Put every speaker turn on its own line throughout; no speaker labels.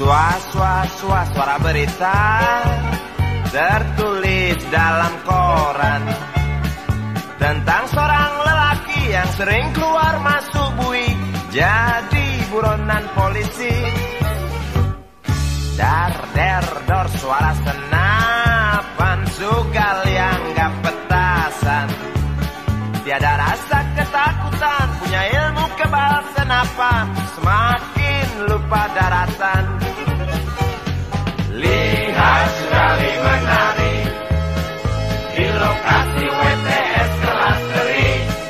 Suara berita tertulis dalam koran tentang seorang lelaki yang sering keluar masuk bui jadi buronan polisi. Dar der dor suara senapan sugal yang gak petasan. Tiada rasa ketakutan, punya ilmu kebal senapan, semakin lupa daratan. Lihat sekali menari di lokasi WTS kelas teri.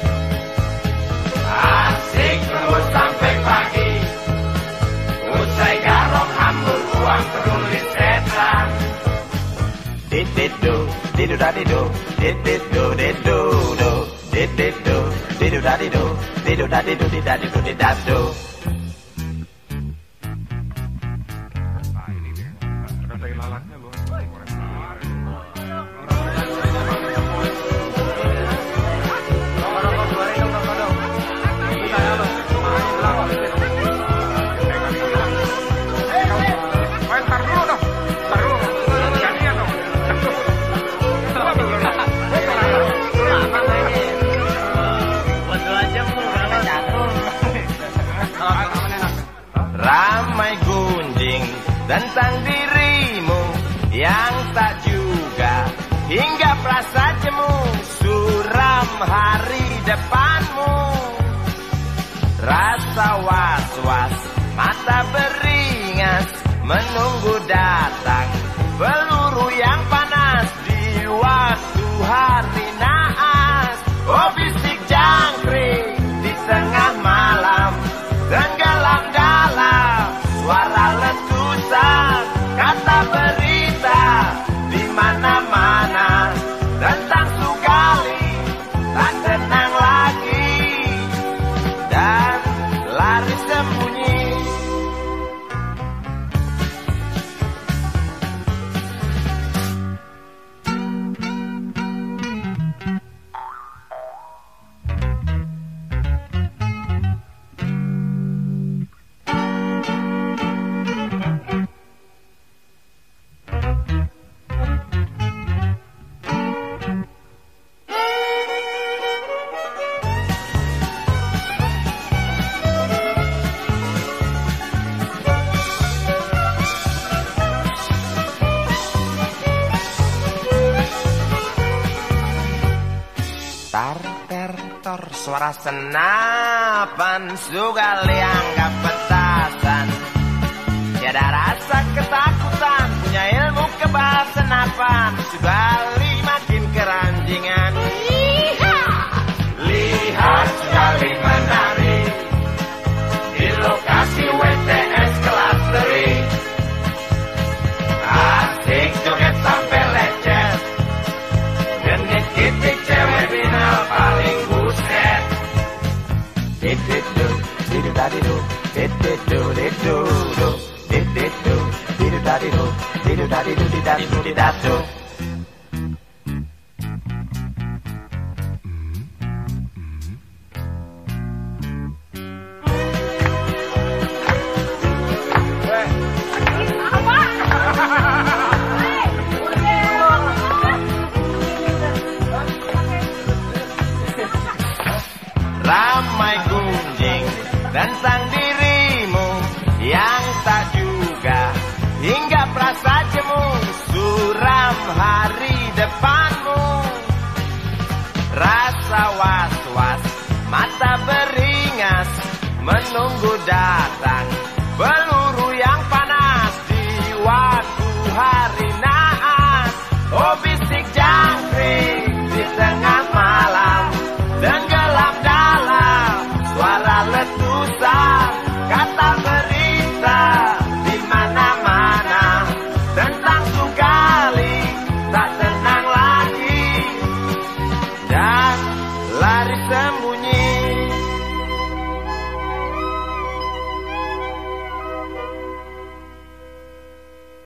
Asik terus sampai pagi, usai garong hambur uang penulis setan. Dididu, didu dadidu, dididu didu do, dididu, didu dadidu, didu dadidu didadidu didadu. Ramai gunjing tentang dirimu yang tak juga hingga perasa jemu, suram hari depanmu. Rasa was-was, mata beringas menunggu datang peluru yang panas di waktu hari naas. Oh bisik jangkrik di tengah malam, tenggelam dalam suara letusan kata berita di mana-mana tentang Sugali tak tenang lagi dan lari sembunyi. Tar ter tor suara senapan sugal yang gak petasan. Tiada rasa ketakutan, punya ilmu kebal senapan, Sugali makin keranjingan. Lihat Sugali menari di lokasi WTS kelas teri. Asik joget sampai lecet, genit kitik cewek binal paling buset. Dididu, didu dadidu, dididu didu do, dididu, didu dadidu, didu dadidu didadidu didadu. Ramai gunjing tentang dirimu yang tak juga hingga perasa jemu, suram hari depanmu. Rasa was-was, mata beringas menunggu datang